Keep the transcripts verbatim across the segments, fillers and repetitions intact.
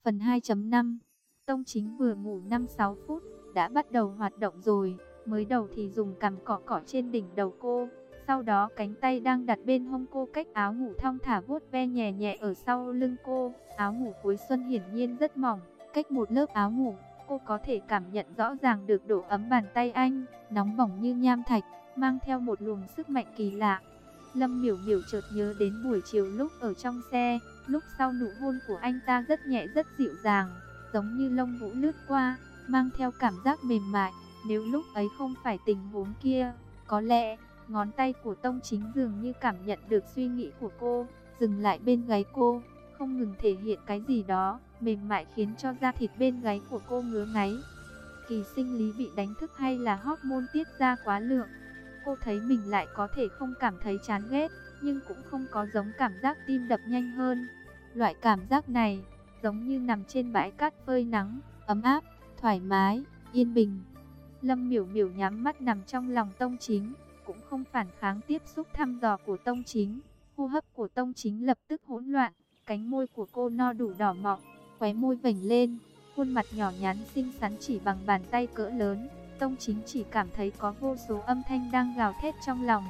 Phần hai chấm năm. Tông Chính vừa ngủ năm sáu phút, đã bắt đầu hoạt động rồi. Mới đầu thì dùng cằm cọ cọ trên đỉnh đầu cô, sau đó cánh tay đang đặt bên hông cô cách áo ngủ thong thả vuốt ve nhẹ nhẹ ở sau lưng cô. Áo ngủ cuối xuân hiển nhiên rất mỏng, cách một lớp áo ngủ, cô có thể cảm nhận rõ ràng được độ ấm bàn tay anh, nóng bỏng như nham thạch, mang theo một luồng sức mạnh kỳ lạ. Lâm Miểu Miểu chợt nhớ đến buổi chiều lúc ở trong xe, lúc sau nụ hôn của anh ta rất nhẹ rất dịu dàng, giống như lông vũ lướt qua, mang theo cảm giác mềm mại. Nếu lúc ấy không phải tình huống kia, có lẽ ngón tay của Tông Chính dường như cảm nhận được suy nghĩ của cô, dừng lại bên gáy cô, không ngừng thể hiện cái gì đó mềm mại khiến cho da thịt bên gáy của cô ngứa ngáy. Kỳ sinh lý bị đánh thức hay là hormone tiết ra quá lượng? Cô thấy mình lại có thể không cảm thấy chán ghét, nhưng cũng không có giống cảm giác tim đập nhanh hơn. Loại cảm giác này giống như nằm trên bãi cát phơi nắng, ấm áp, thoải mái, yên bình. Lâm Miểu Miểu nhắm mắt nằm trong lòng Tông Chính, cũng không phản kháng tiếp xúc thăm dò của Tông Chính. Hô hấp của Tông Chính lập tức hỗn loạn, cánh môi của cô no đủ đỏ mọng, khóe môi vểnh lên, khuôn mặt nhỏ nhắn xinh xắn chỉ bằng bàn tay cỡ lớn. Tông Chính chỉ cảm thấy có vô số âm thanh đang gào thét trong lòng.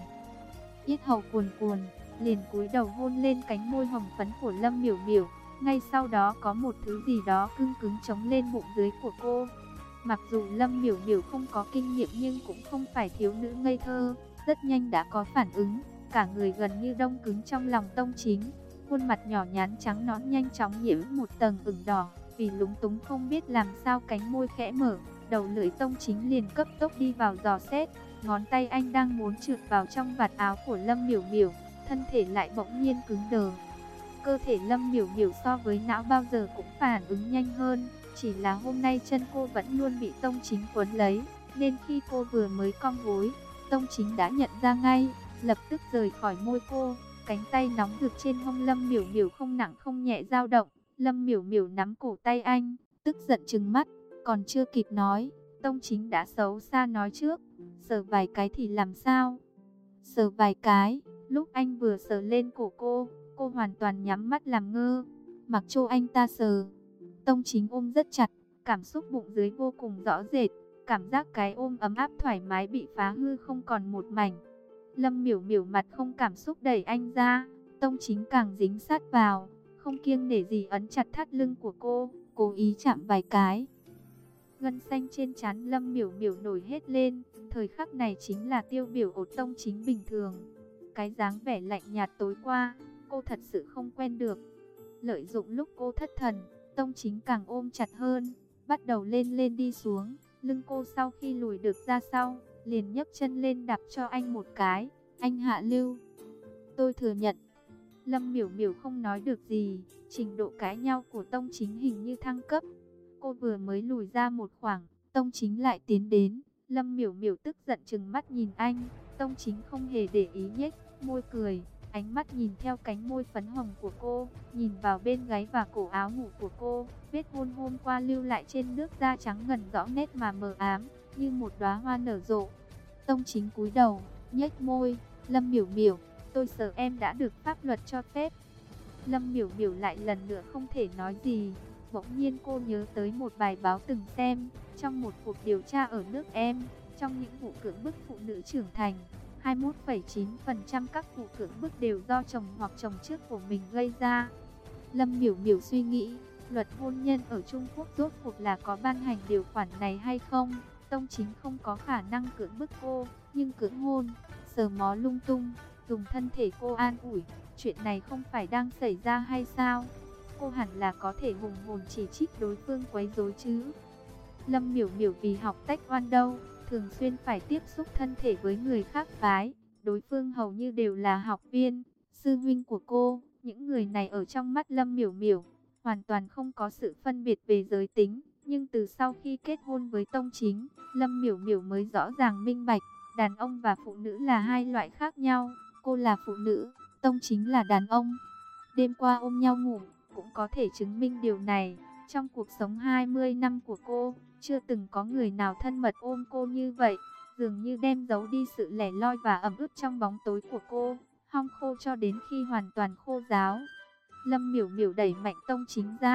Yết hầu cuồn cuồn, liền cúi đầu hôn lên cánh môi hồng phấn của Lâm Miểu Miểu. Ngay sau đó có một thứ gì đó cứng cứng chống lên bụng dưới của cô. Mặc dù Lâm Miểu Miểu không có kinh nghiệm nhưng cũng không phải thiếu nữ ngây thơ, rất nhanh đã có phản ứng, cả người gần như đông cứng trong lòng Tông Chính. Khuôn mặt nhỏ nhắn trắng nõn nhanh chóng nhiễm một tầng ửng đỏ, vì lúng túng không biết làm sao cánh môi khẽ mở, đầu lưỡi Tông Chính liền cấp tốc đi vào dò xét, ngón tay anh đang muốn trượt vào trong vạt áo của Lâm Miểu Miểu, thân thể lại bỗng nhiên cứng đờ. Cơ thể Lâm Miểu Miểu so với não bao giờ cũng phản ứng nhanh hơn, chỉ là hôm nay chân cô vẫn luôn bị Tông Chính quấn lấy, nên khi cô vừa mới cong gối, Tông Chính đã nhận ra ngay, lập tức rời khỏi môi cô. Cánh tay nóng rực trên hông Lâm Miểu Miểu không nặng không nhẹ dao động. Lâm Miểu Miểu nắm cổ tay anh, tức giận trừng mắt, còn chưa kịp nói, Tông Chính đã xấu xa nói trước, sờ vài cái thì làm sao? Sờ vài cái. Lúc anh vừa sờ lên cổ cô, cô hoàn toàn nhắm mắt làm ngơ, mặc cho anh ta sờ. Tông Chính ôm rất chặt, cảm xúc bụng dưới vô cùng rõ rệt, cảm giác cái ôm ấm áp thoải mái bị phá hư không còn một mảnh. Lâm Miểu Miểu mặt không cảm xúc đẩy anh ra, Tông Chính càng dính sát vào, không kiêng nể gì ấn chặt thắt lưng của cô, cố ý chạm vài cái. Gân xanh trên trán Lâm Miểu Miểu nổi hết lên, thời khắc này chính là tiêu biểu của Tông Chính bình thường. Cái dáng vẻ lạnh nhạt tối qua, cô thật sự không quen được. Lợi dụng lúc cô thất thần, Tông Chính càng ôm chặt hơn, bắt đầu lên lên đi xuống, lưng cô sau khi lùi được ra sau, liền nhấc chân lên đạp cho anh một cái, anh hạ lưu. Tôi thừa nhận. Lâm Miểu Miểu không nói được gì, trình độ cãi nhau của Tông Chính hình như thăng cấp. Cô vừa mới lùi ra một khoảng, Tông Chính lại tiến đến, Lâm Miểu Miểu tức giận trừng mắt nhìn anh, Tông Chính không hề để ý nhếch môi cười, ánh mắt nhìn theo cánh môi phấn hồng của cô, nhìn vào bên gáy và cổ áo ngủ của cô, vết hôn hôm qua lưu lại trên nước da trắng ngần rõ nét mà mờ ám, như một đóa hoa nở rộ. Tông Chính cúi đầu, nhếch môi, Lâm Miểu Miểu, tôi sợ em đã được pháp luật cho phép. Lâm Miểu Miểu lại lần nữa không thể nói gì. Bỗng nhiên cô nhớ tới một bài báo từng xem, trong một cuộc điều tra ở nước em, trong những vụ cưỡng bức phụ nữ trưởng thành, hai mươi mốt phẩy chín phần trăm các vụ cưỡng bức đều do chồng hoặc chồng trước của mình gây ra. Lâm Miểu Miểu suy nghĩ, luật hôn nhân ở Trung Quốc rốt cuộc là có ban hành điều khoản này hay không? Tông Chính không có khả năng cưỡng bức cô, nhưng cưỡng hôn, sờ mó lung tung, dùng thân thể cô an ủi, chuyện này không phải đang xảy ra hay sao? Cô hẳn là có thể hùng hồn chỉ trích đối phương quấy rối chứ. Lâm Miểu Miểu vì học taekwondo, thường xuyên phải tiếp xúc thân thể với người khác phái, đối phương hầu như đều là học viên, sư huynh của cô. Những người này ở trong mắt Lâm Miểu Miểu hoàn toàn không có sự phân biệt về giới tính, nhưng từ sau khi kết hôn với Tông Chính, Lâm Miểu Miểu mới rõ ràng minh bạch, đàn ông và phụ nữ là hai loại khác nhau. Cô là phụ nữ, Tông Chính là đàn ông. Đêm qua ôm nhau ngủ cũng có thể chứng minh điều này. Trong cuộc sống hai mươi năm của cô, chưa từng có người nào thân mật ôm cô như vậy, dường như đem giấu đi sự lẻ loi và ẩm ướt trong bóng tối của cô, hong khô cho đến khi hoàn toàn khô ráo. Lâm Miểu Miểu đẩy mạnh Tông Chính ra,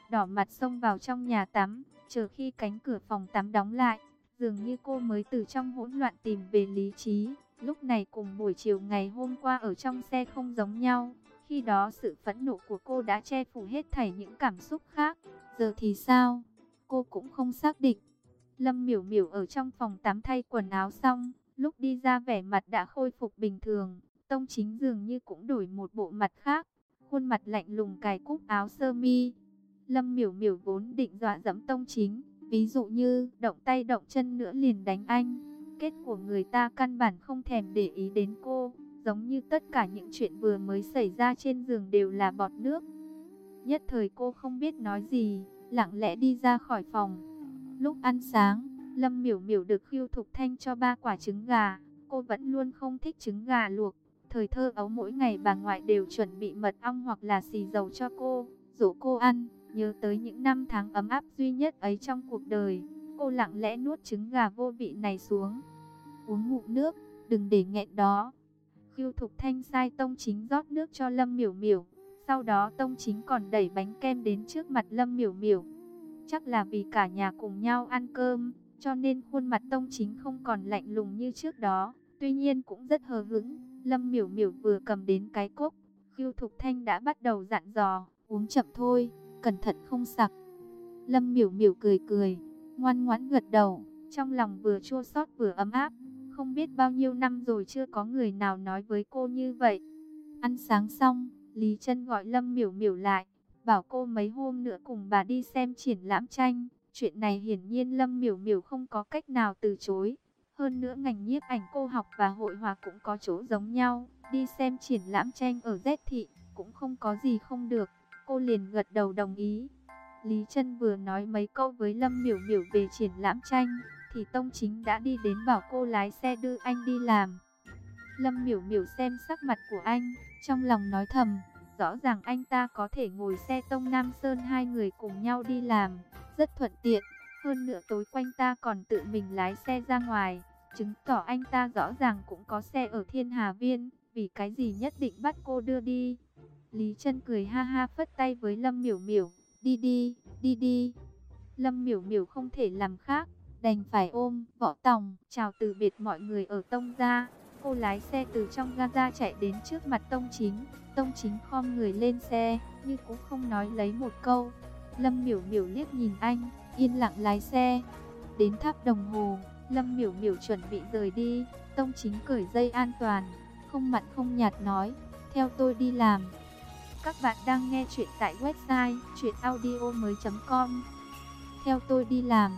đỏ mặt xông vào trong nhà tắm, chờ khi cánh cửa phòng tắm đóng lại, dường như cô mới từ trong hỗn loạn tìm về lý trí. Lúc này cùng buổi chiều ngày hôm qua ở trong xe không giống nhau, khi đó sự phẫn nộ của cô đã che phủ hết thảy những cảm xúc khác. Giờ thì sao? Cô cũng không xác định. Lâm Miểu Miểu ở trong phòng tắm thay quần áo xong, lúc đi ra vẻ mặt đã khôi phục bình thường. Tông Chính dường như cũng đổi một bộ mặt khác, khuôn mặt lạnh lùng cài cúc áo sơ mi. Lâm Miểu Miểu vốn định dọa dẫm Tông Chính, ví dụ như động tay động chân nữa liền đánh anh. Kết của người ta căn bản không thèm để ý đến cô, giống như tất cả những chuyện vừa mới xảy ra trên giường đều là bọt nước. Nhất thời cô không biết nói gì, lặng lẽ đi ra khỏi phòng. Lúc ăn sáng, Lâm Miểu Miểu được Khưu Thục Thanh cho ba quả trứng gà. Cô vẫn luôn không thích trứng gà luộc. Thời thơ ấu mỗi ngày bà ngoại đều chuẩn bị mật ong hoặc là xì dầu cho cô, dỗ cô ăn. Nhớ tới những năm tháng ấm áp duy nhất ấy trong cuộc đời, cô lặng lẽ nuốt trứng gà vô vị này xuống. Uống ngụm nước, đừng để nghẹn đó. Khưu Thục Thanh sai Tông Chính rót nước cho Lâm Miểu Miểu. Sau đó Tông Chính còn đẩy bánh kem đến trước mặt Lâm Miểu Miểu. Chắc là vì cả nhà cùng nhau ăn cơm, cho nên khuôn mặt Tông Chính không còn lạnh lùng như trước đó. Tuy nhiên cũng rất hờ hững. Lâm Miểu Miểu vừa cầm đến cái cốc, Khưu Thục Thanh đã bắt đầu dặn dò, uống chậm thôi, cẩn thận không sặc. Lâm Miểu Miểu cười cười, ngoan ngoãn gật đầu, trong lòng vừa chua xót vừa ấm áp. Không biết bao nhiêu năm rồi chưa có người nào nói với cô như vậy. Ăn sáng xong, Lý Trân gọi Lâm Miểu Miểu lại, bảo cô mấy hôm nữa cùng bà đi xem triển lãm tranh. Chuyện này hiển nhiên Lâm Miểu Miểu không có cách nào từ chối. Hơn nữa ngành nhiếp ảnh cô học và hội họa cũng có chỗ giống nhau. Đi xem triển lãm tranh ở Z thị cũng không có gì không được. Cô liền gật đầu đồng ý. Lý Trân vừa nói mấy câu với Lâm Miểu Miểu về triển lãm tranh, thì Tông Chính đã đi đến bảo cô lái xe đưa anh đi làm. Lâm Miểu Miểu xem sắc mặt của anh, trong lòng nói thầm, rõ ràng anh ta có thể ngồi xe Tông Nam Sơn hai người cùng nhau đi làm, rất thuận tiện. Hơn nữa tối quanh ta còn tự mình lái xe ra ngoài, chứng tỏ anh ta rõ ràng cũng có xe ở Thiên Hà Viên, vì cái gì nhất định bắt cô đưa đi. Lý Trân cười ha ha phất tay với Lâm Miểu Miểu, đi đi, đi đi. Lâm Miểu Miểu không thể làm khác, đành phải ôm Võ Tòng, chào từ biệt mọi người ở Tông gia. Cô lái xe từ trong gara chạy đến trước mặt Tông Chính. Tông Chính khom người lên xe, nhưng cũng không nói lấy một câu. Lâm Miểu Miểu liếc nhìn anh, yên lặng lái xe. Đến tháp đồng hồ, Lâm Miểu Miểu chuẩn bị rời đi. Tông Chính cởi dây an toàn, không mặn không nhạt nói, theo tôi đi làm. Các bạn đang nghe chuyện tại website truyện audio mới chấm com. Theo tôi đi làm.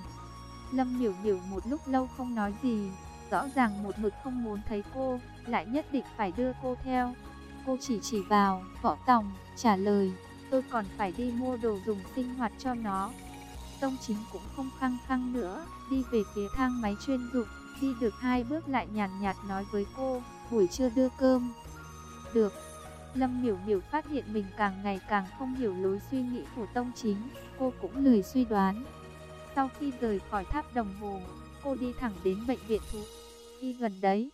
Lâm Miểu Miểu một lúc lâu không nói gì, rõ ràng một mực không muốn thấy cô, lại nhất định phải đưa cô theo. Cô chỉ chỉ vào Võ Tòng, trả lời, tôi còn phải đi mua đồ dùng sinh hoạt cho nó. Tông Chính cũng không khăng khăng nữa, đi về phía thang máy chuyên dụng, đi được hai bước lại nhàn nhạt nói với cô, buổi trưa đưa cơm. Được. Lâm Miểu Miểu phát hiện mình càng ngày càng không hiểu lối suy nghĩ của Tông Chính, cô cũng lười suy đoán. Sau khi rời khỏi tháp đồng hồ, cô đi thẳng đến bệnh viện thú y gần đấy,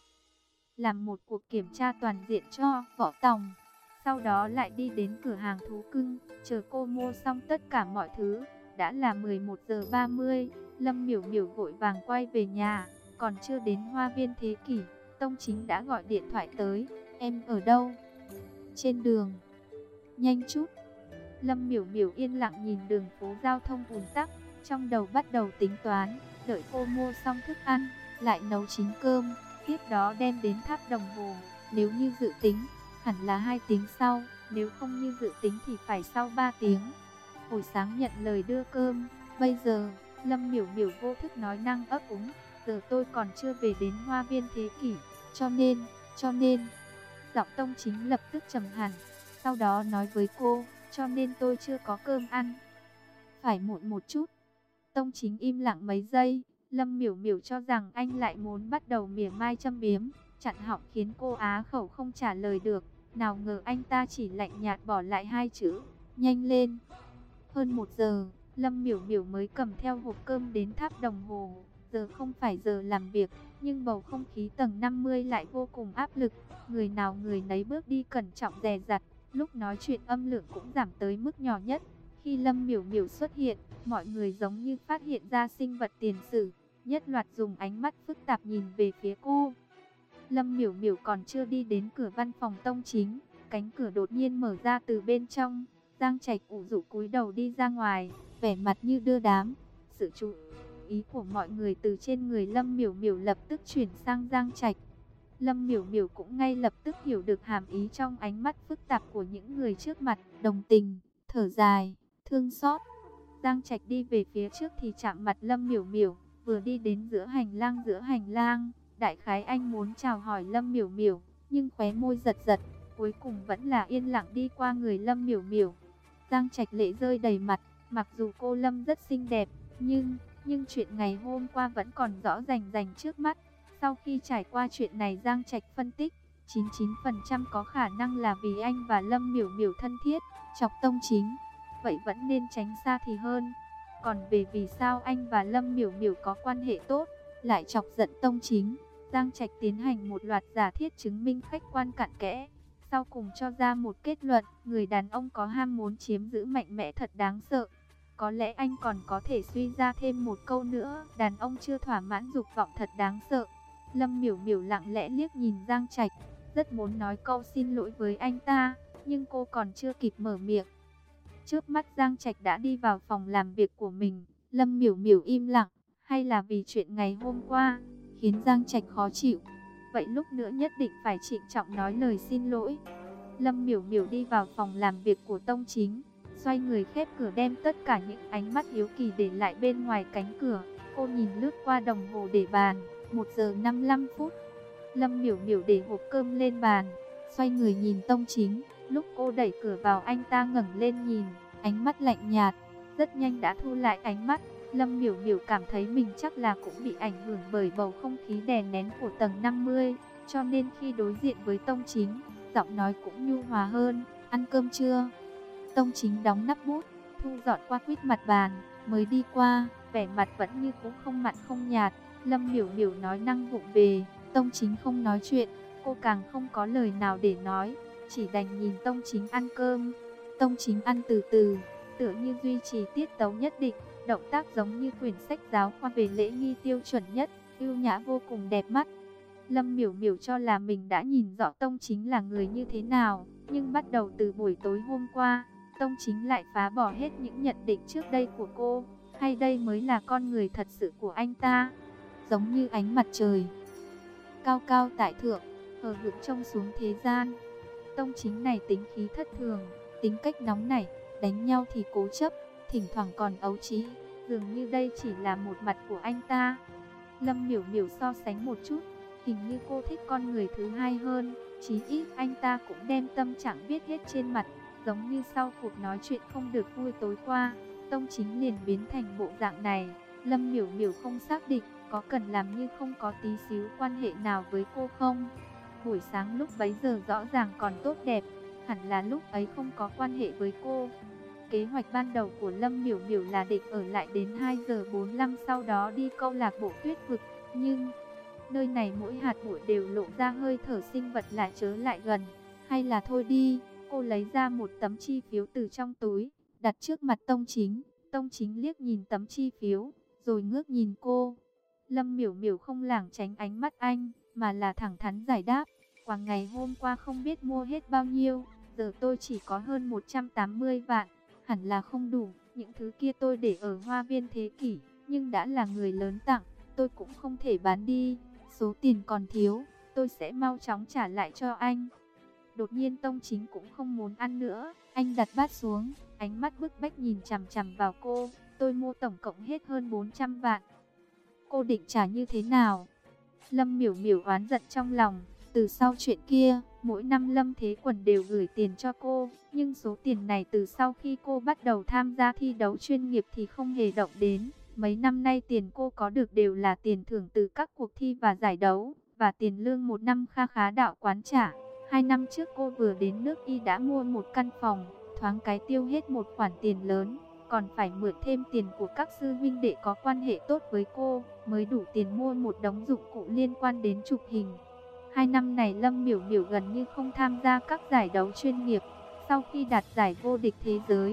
làm một cuộc kiểm tra toàn diện cho Võ Tòng. Sau đó lại đi đến cửa hàng thú cưng, chờ cô mua xong tất cả mọi thứ. Đã là mười một giờ ba mươi, Lâm Miểu Miểu vội vàng quay về nhà, còn chưa đến Hoa Viên Thế Kỷ, Tông Chính đã gọi điện thoại tới, em ở đâu? Trên đường. Nhanh chút. Lâm Miểu Miểu yên lặng nhìn đường phố giao thông ùn tắc, trong đầu bắt đầu tính toán, đợi cô mua xong thức ăn, lại nấu chín cơm, tiếp đó đem đến tháp đồng hồ. Nếu như dự tính, hẳn là hai tiếng sau, nếu không như dự tính thì phải sau ba tiếng. Hồi sáng nhận lời đưa cơm, bây giờ, Lâm Miểu Miểu vô thức nói năng ấp úng, giờ tôi còn chưa về đến Hoa Viên Thế Kỷ, cho nên, cho nên, giọng Tông Chính lập tức trầm hẳn, sau đó nói với cô, cho nên tôi chưa có cơm ăn. Phải muộn một chút. Tông Chính im lặng mấy giây, Lâm Miểu Miểu cho rằng anh lại muốn bắt đầu mỉa mai châm biếm, chặn họng khiến cô á khẩu không trả lời được. Nào ngờ anh ta chỉ lạnh nhạt bỏ lại hai chữ, nhanh lên. Hơn một giờ, Lâm Miểu Miểu mới cầm theo hộp cơm đến tháp đồng hồ. Giờ không phải giờ làm việc, nhưng bầu không khí tầng năm mươi lại vô cùng áp lực. Người nào người nấy bước đi cẩn trọng dè dặt, lúc nói chuyện âm lượng cũng giảm tới mức nhỏ nhất, Khi Lâm Miểu Miểu xuất hiện, mọi người giống như phát hiện ra sinh vật tiền sử, nhất loạt dùng ánh mắt phức tạp nhìn về phía cô. Lâm Miểu Miểu còn chưa đi đến cửa văn phòng Tông Chính, cánh cửa đột nhiên mở ra từ bên trong. Giang Trạch ủ rũ cúi đầu đi ra ngoài, vẻ mặt như đưa đám. Sự chú ý của mọi người từ trên người Lâm Miểu Miểu lập tức chuyển sang Giang Trạch. Lâm Miểu Miểu cũng ngay lập tức hiểu được hàm ý trong ánh mắt phức tạp của những người trước mặt, đồng tình, thở dài, thương xót. Giang Trạch đi về phía trước thì chạm mặt Lâm Miểu Miểu, vừa đi đến giữa hành lang giữa hành lang, đại khái anh muốn chào hỏi Lâm Miểu Miểu, nhưng khóe môi giật giật, cuối cùng vẫn là yên lặng đi qua người Lâm Miểu Miểu. Giang Trạch lệ rơi đầy mặt, mặc dù cô Lâm rất xinh đẹp, nhưng nhưng chuyện ngày hôm qua vẫn còn rõ rành rành trước mắt. Sau khi trải qua chuyện này, Giang Trạch phân tích, chín mươi chín phần trăm có khả năng là vì anh và Lâm Miểu Miểu thân thiết, chọc Tông Chính, vậy vẫn nên tránh xa thì hơn. Còn về vì sao anh và Lâm Miểu Miểu có quan hệ tốt, lại chọc giận Tông Chính, Giang Trạch tiến hành một loạt giả thiết chứng minh khách quan cặn kẽ. Sau cùng cho ra một kết luận, người đàn ông có ham muốn chiếm giữ mạnh mẽ thật đáng sợ. Có lẽ anh còn có thể suy ra thêm một câu nữa, đàn ông chưa thỏa mãn dục vọng thật đáng sợ. Lâm Miểu Miểu lặng lẽ liếc nhìn Giang Trạch, rất muốn nói câu xin lỗi với anh ta, nhưng cô còn chưa kịp mở miệng. Trước mắt Giang Trạch đã đi vào phòng làm việc của mình. Lâm Miểu Miểu im lặng, hay là vì chuyện ngày hôm qua khiến Giang Trạch khó chịu, vậy lúc nữa nhất định phải trịnh trọng nói lời xin lỗi. Lâm Miểu Miểu đi vào phòng làm việc của Tông Chính, xoay người khép cửa, đem tất cả những ánh mắt hiếu kỳ để lại bên ngoài cánh cửa. Cô nhìn lướt qua đồng hồ để bàn, một giờ năm mươi lăm phút. Lâm Miểu Miểu để hộp cơm lên bàn, xoay người nhìn Tông Chính. Lúc cô đẩy cửa vào, anh ta ngẩng lên nhìn, ánh mắt lạnh nhạt, rất nhanh đã thu lại ánh mắt. Lâm Miểu Miểu cảm thấy mình chắc là cũng bị ảnh hưởng bởi bầu không khí đè nén của tầng năm mươi, cho nên khi đối diện với Tông Chính, giọng nói cũng nhu hòa hơn. Ăn cơm chưa? Tông Chính đóng nắp bút, thu dọn qua quýt mặt bàn, mới đi qua, vẻ mặt vẫn như cũ không mặn không nhạt. Lâm Miểu Miểu nói năng vụng về, Tông Chính không nói chuyện, cô càng không có lời nào để nói, chỉ đành nhìn Tông Chính ăn cơm. Tông Chính ăn từ từ, tựa như duy trì tiết tấu nhất định, động tác giống như quyển sách giáo khoa về lễ nghi tiêu chuẩn nhất, ưu nhã vô cùng đẹp mắt. Lâm Miểu Miểu cho là mình đã nhìn rõ Tông Chính là người như thế nào, nhưng bắt đầu từ buổi tối hôm qua, Tông Chính lại phá bỏ hết những nhận định trước đây của cô, hay đây mới là con người thật sự của anh ta, giống như ánh mặt trời, cao cao tại thượng, hờ hững trông xuống thế gian. Tông Chính này tính khí thất thường, tính cách nóng nảy, đánh nhau thì cố chấp, thỉnh thoảng còn ấu trí, dường như đây chỉ là một mặt của anh ta. Lâm Miểu Miểu so sánh một chút, hình như cô thích con người thứ hai hơn, chí ít anh ta cũng đem tâm trạng viết hết trên mặt, giống như sau cuộc nói chuyện không được vui tối qua, Tông Chính liền biến thành bộ dạng này. Lâm Miểu Miểu không xác định có cần làm như không có tí xíu quan hệ nào với cô không. Buổi sáng lúc bấy giờ rõ ràng còn tốt đẹp, hẳn là lúc ấy không có quan hệ với cô. Kế hoạch ban đầu của Lâm Miểu Miểu là định ở lại đến hai giờ bốn mươi lăm, sau đó đi câu lạc bộ tuyết vực, nhưng nơi này mỗi hạt bụi đều lộ ra hơi thở sinh vật lại chớ lại gần. Hay là thôi đi. Cô lấy ra một tấm chi phiếu từ trong túi, đặt trước mặt Tông Chính. Tông Chính liếc nhìn tấm chi phiếu, rồi ngước nhìn cô. Lâm Miểu Miểu không lảng tránh ánh mắt anh, mà là thẳng thắn giải đáp. Quả ngày hôm qua không biết mua hết bao nhiêu, giờ tôi chỉ có hơn một trăm tám mươi vạn, hẳn là không đủ. Những thứ kia tôi để ở Hoa Viên Thế Kỷ, nhưng đã là người lớn tặng, tôi cũng không thể bán đi. Số tiền còn thiếu, tôi sẽ mau chóng trả lại cho anh. Đột nhiên Tông Chính cũng không muốn ăn nữa, anh đặt bát xuống, ánh mắt bức bách nhìn chằm chằm vào cô. Tôi mua tổng cộng hết hơn bốn trăm vạn. Cô định trả như thế nào? Lâm Miểu Miểu oán giận trong lòng. Từ sau chuyện kia, mỗi năm Lâm Thế Quần đều gửi tiền cho cô, nhưng số tiền này từ sau khi cô bắt đầu tham gia thi đấu chuyên nghiệp thì không hề động đến. Mấy năm nay tiền cô có được đều là tiền thưởng từ các cuộc thi và giải đấu, và tiền lương một năm kha khá đạo quán trả. Hai năm trước cô vừa đến nước Y đã mua một căn phòng, thoáng cái tiêu hết một khoản tiền lớn, còn phải mượn thêm tiền của các sư huynh đệ có quan hệ tốt với cô, mới đủ tiền mua một đống dụng cụ liên quan đến chụp hình. Hai năm này Lâm Miểu Miểu gần như không tham gia các giải đấu chuyên nghiệp. Sau khi đạt giải vô địch thế giới,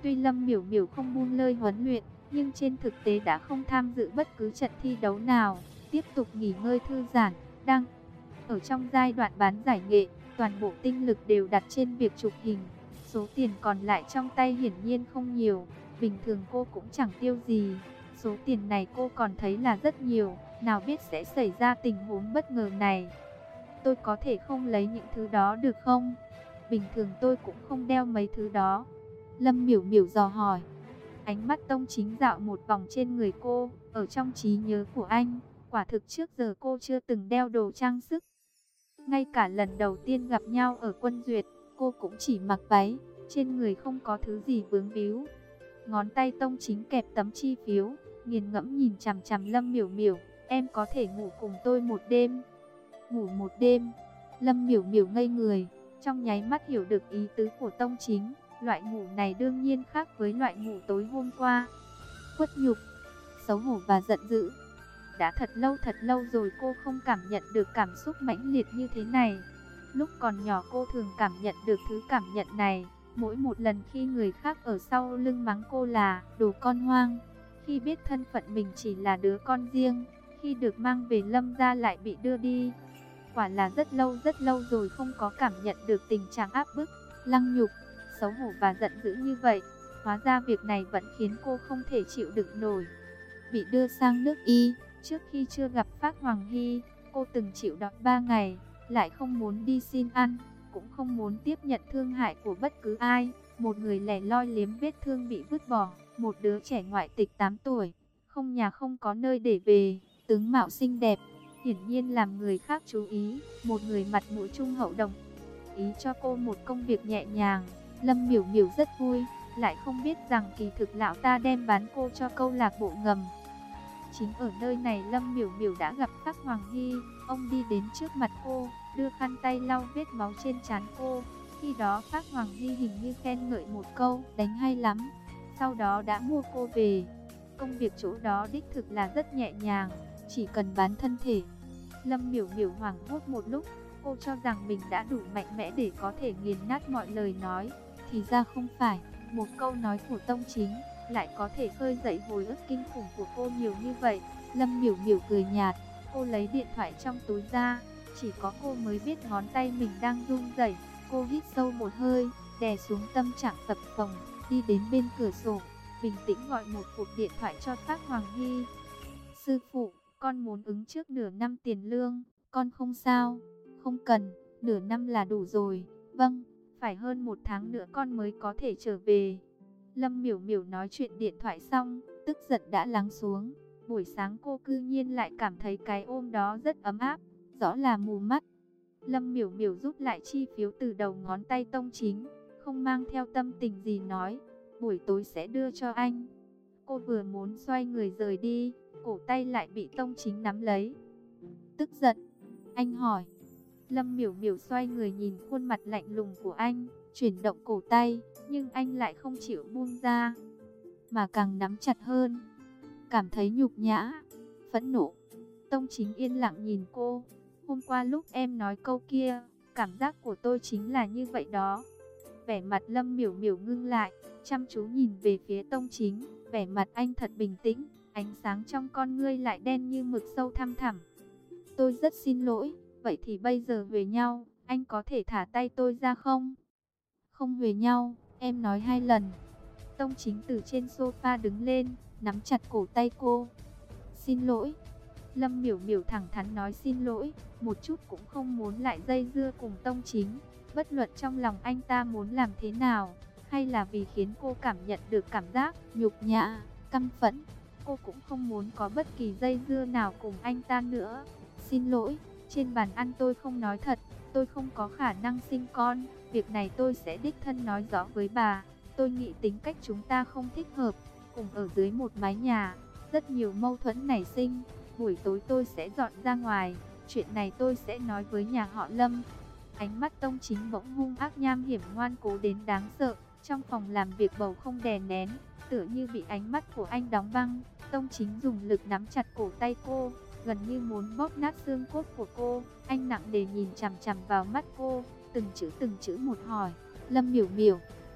Tuy Lâm Miểu Miểu không buông lơi huấn luyện, nhưng trên thực tế đã không tham dự bất cứ trận thi đấu nào, tiếp tục nghỉ ngơi thư giãn, đang ở trong giai đoạn bán giải nghệ, toàn bộ tinh lực đều đặt trên việc chụp hình. Số tiền còn lại trong tay hiển nhiên không nhiều, bình thường cô cũng chẳng tiêu gì. Số tiền này cô còn thấy là rất nhiều, nào biết sẽ xảy ra tình huống bất ngờ này. Tôi có thể không lấy những thứ đó được không? Bình thường tôi cũng không đeo mấy thứ đó. Lâm Miểu Miểu dò hỏi. Ánh mắt Tông Chính dạo một vòng trên người cô, ở trong trí nhớ của anh, quả thực trước giờ cô chưa từng đeo đồ trang sức. Ngay cả lần đầu tiên gặp nhau ở Quân Duyệt, cô cũng chỉ mặc váy, trên người không có thứ gì vướng víu. Ngón tay Tông Chính kẹp tấm chi phiếu, nghiền ngẫm nhìn chằm chằm Lâm Miểu Miểu. Em có thể ngủ cùng tôi một đêm. Ngủ một đêm? Lâm Miểu Miểu ngây người, trong nháy mắt hiểu được ý tứ của Tông Chính. Loại ngủ này đương nhiên khác với loại ngủ tối hôm qua. Khuất nhục, xấu hổ và giận dữ. Đã thật lâu thật lâu rồi cô không cảm nhận được cảm xúc mãnh liệt như thế này. Lúc còn nhỏ cô thường cảm nhận được thứ cảm nhận này, mỗi một lần khi người khác ở sau lưng mắng cô là đồ con hoang, khi biết thân phận mình chỉ là đứa con riêng, khi được mang về Lâm gia lại bị đưa đi. Quả là rất lâu rất lâu rồi không có cảm nhận được tình trạng áp bức, lăng nhục, xấu hổ và giận dữ như vậy. Hóa ra việc này vẫn khiến cô không thể chịu đựng nổi. Bị đưa sang nước Y, trước khi chưa gặp Phác Hoàng Hy, cô từng chịu đói ba ngày, lại không muốn đi xin ăn, cũng không muốn tiếp nhận thương hại của bất cứ ai. Một người lẻ loi liếm vết thương bị vứt bỏ, một đứa trẻ ngoại tịch tám tuổi, không nhà không có nơi để về, tướng mạo xinh đẹp, hiển nhiên làm người khác chú ý, một người mặt mũi trung hậu đồng ý cho cô một công việc nhẹ nhàng. Lâm Miểu Miểu rất vui, lại không biết rằng kỳ thực lão ta đem bán cô cho câu lạc bộ ngầm. Chính ở nơi này Lâm Miểu Miểu đã gặp Phác Hoàng Hy, ông đi đến trước mặt cô, đưa khăn tay lau vết máu trên trán cô. Khi đó Phác Hoàng Hy hình như khen ngợi một câu, đánh hay lắm, sau đó đã mua cô về. Công việc chỗ đó đích thực là rất nhẹ nhàng, chỉ cần bán thân thể. Lâm Miểu Miểu hoảng hốt một lúc, cô cho rằng mình đã đủ mạnh mẽ để có thể nghiền nát mọi lời nói. Thì ra không phải, một câu nói của Tông Chính lại có thể khơi dậy hồi ức kinh khủng của cô nhiều như vậy. Lâm Miểu Miểu cười nhạt, cô lấy điện thoại trong túi ra, chỉ có cô mới biết ngón tay mình đang run rẩy. Cô hít sâu một hơi, đè xuống tâm trạng phập phồng, đi đến bên cửa sổ, bình tĩnh gọi một cuộc điện thoại cho Phác Hoàng Hy. Sư phụ, con muốn ứng trước nửa năm tiền lương, con không sao. Không cần, nửa năm là đủ rồi. Vâng, phải hơn một tháng nữa con mới có thể trở về. Lâm Miểu Miểu nói chuyện điện thoại xong, tức giận đã lắng xuống. Buổi sáng cô cư nhiên lại cảm thấy cái ôm đó rất ấm áp, rõ là mù mắt. Lâm Miểu Miểu rút lại chi phiếu từ đầu ngón tay Tông Chính, không mang theo tâm tình gì nói, buổi tối sẽ đưa cho anh. Cô vừa muốn xoay người rời đi, cổ tay lại bị Tông Chính nắm lấy. Tức giận, anh hỏi. Lâm Miểu Miểu xoay người nhìn khuôn mặt lạnh lùng của anh, chuyển động cổ tay, nhưng anh lại không chịu buông ra, mà càng nắm chặt hơn. Cảm thấy nhục nhã, phẫn nộ. Tông Chính yên lặng nhìn cô. Hôm qua lúc em nói câu kia, cảm giác của tôi chính là như vậy đó. Vẻ mặt Lâm Miểu Miểu ngưng lại, chăm chú nhìn về phía Tông Chính. Vẻ mặt anh thật bình tĩnh, ánh sáng trong con ngươi lại đen như mực sâu thăm thẳm. Tôi rất xin lỗi, vậy thì bây giờ về nhau, anh có thể thả tay tôi ra không? Không về nhau, em nói hai lần. Tông Chính từ trên sofa đứng lên, nắm chặt cổ tay cô. Xin lỗi. Lâm Miểu Miểu thẳng thắn nói xin lỗi, một chút cũng không muốn lại dây dưa cùng Tông Chính. Bất luận trong lòng anh ta muốn làm thế nào, hay là vì khiến cô cảm nhận được cảm giác nhục nhã, căm phẫn, cô cũng không muốn có bất kỳ dây dưa nào cùng anh ta nữa. Xin lỗi, trên bàn ăn tôi không nói thật, tôi không có khả năng sinh con, việc này tôi sẽ đích thân nói rõ với bà. Tôi nghĩ tính cách chúng ta không thích hợp, cùng ở dưới một mái nhà, rất nhiều mâu thuẫn nảy sinh. Buổi tối tôi sẽ dọn ra ngoài, chuyện này tôi sẽ nói với nhà họ Lâm. Ánh mắt Tông Chính bỗng hung ác nham hiểm ngoan cố đến đáng sợ. Trong phòng làm việc bầu không đè nén, tựa như bị ánh mắt của anh đóng băng. Tông Chính dùng lực nắm chặt cổ tay cô, gần như muốn bóp nát xương cốt của cô. Anh nặng nề nhìn chằm chằm vào mắt cô, từng chữ từng chữ một hỏi. Lâm Miểu Miểu,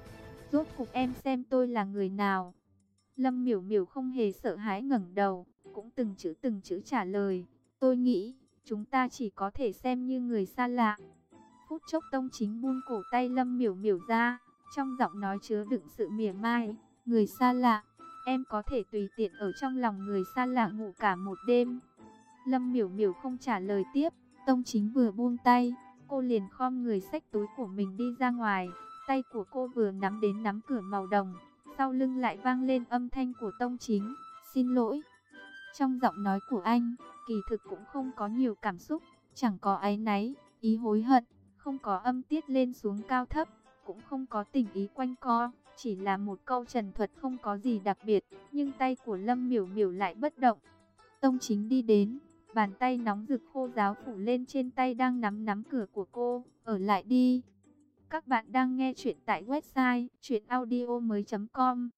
Rốt cục em xem tôi là người nào? Lâm Miểu Miểu không hề sợ hãi ngẩng đầu, cũng từng chữ từng chữ trả lời. Tôi nghĩ, chúng ta chỉ có thể xem như người xa lạ. Phút chốc Tông Chính buông cổ tay Lâm Miểu Miểu ra, trong giọng nói chứa đựng sự mỉa mai. Người xa lạ, em có thể tùy tiện ở trong lòng người xa lạ ngủ cả một đêm. Lâm Miểu Miểu không trả lời tiếp, Tông Chính vừa buông tay, cô liền khom người xách túi của mình đi ra ngoài. Tay của cô vừa nắm đến nắm cửa màu đồng, sau lưng lại vang lên âm thanh của Tông Chính. Xin lỗi. Trong giọng nói của anh, kỳ thực cũng không có nhiều cảm xúc, chẳng có áy náy, ý hối hận, không có âm tiết lên xuống cao thấp, cũng không có tình ý quanh co, chỉ là một câu trần thuật không có gì đặc biệt, nhưng tay của Lâm Miểu Miểu lại bất động. Tông Chính đi đến, bàn tay nóng rực khô ráo phủ lên trên tay đang nắm nắm cửa của cô, ở lại đi. Các bạn đang nghe chuyện tại website truyện audio mới chấm com.